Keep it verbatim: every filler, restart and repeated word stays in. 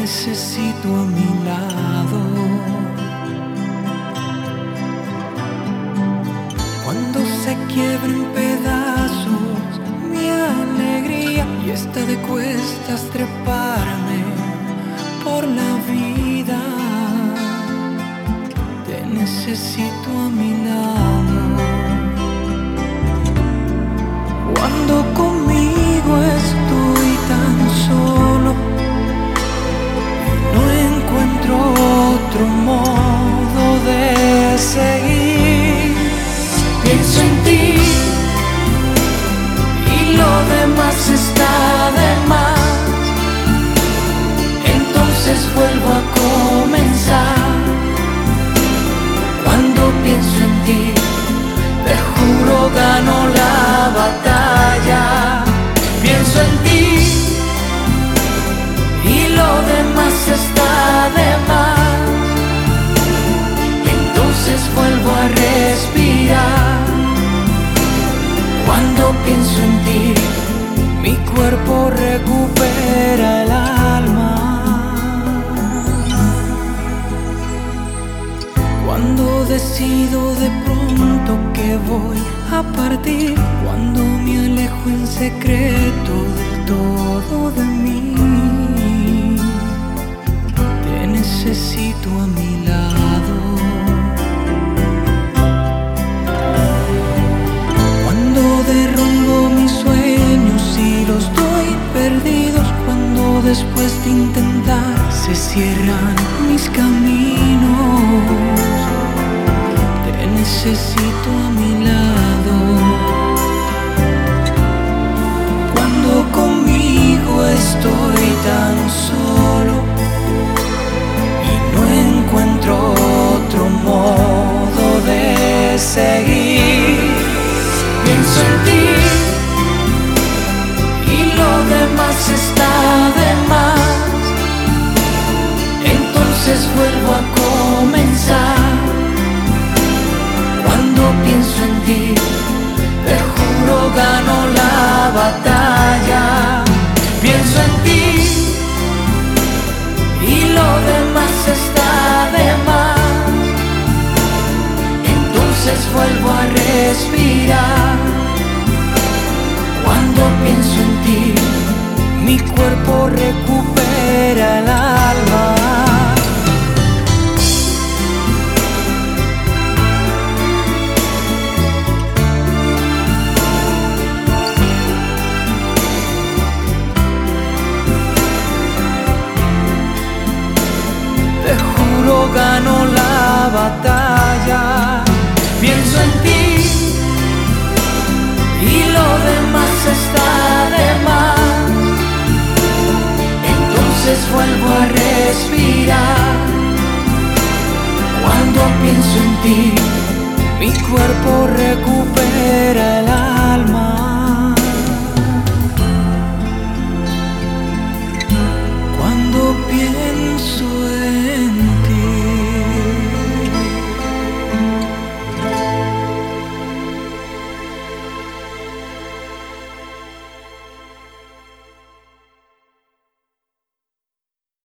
necesito a mi lado. Cuando se quiebra en pedazos mi alegría y está de cuestas treparme por la vida, te necesito a mi lado. Cuando conmigo estoy tan solo y no encuentro otro modo de seguir, pienso en ti y lo demás está de más. Entonces vuelvo a comenzar. Cuando pienso en ti, te juro gano la batalla. Pienso en ti y lo demás está de más. Entonces vuelvo a respirar. Cuando pienso en ti, mi cuerpo recupera el alma. Cuando decido de pronto que voy a partir, cuando me alejo en secreto del todo de mí, te necesito a mi lado. Cuando derrumbo mis sueños y los doy perdidos, cuando después de intentar se cierran mis caminos, te necesito a mi lado. Cuando conmigo estoy tan solo y no encuentro otro modo de seguir, pienso en ti y lo demás está de más. Entonces vuelvo a comenzar. Cuando pienso en ti, te juro gano la batalla. Pienso en ti y lo demás está de más. Entonces vuelvo a respirar. Cuando pienso en ti, mi cuerpo recupera el alma. Gano la batalla. Pienso en ti y lo demás está de más. Entonces vuelvo a respirar. Cuando pienso en ti, mi cuerpo recupera el alma.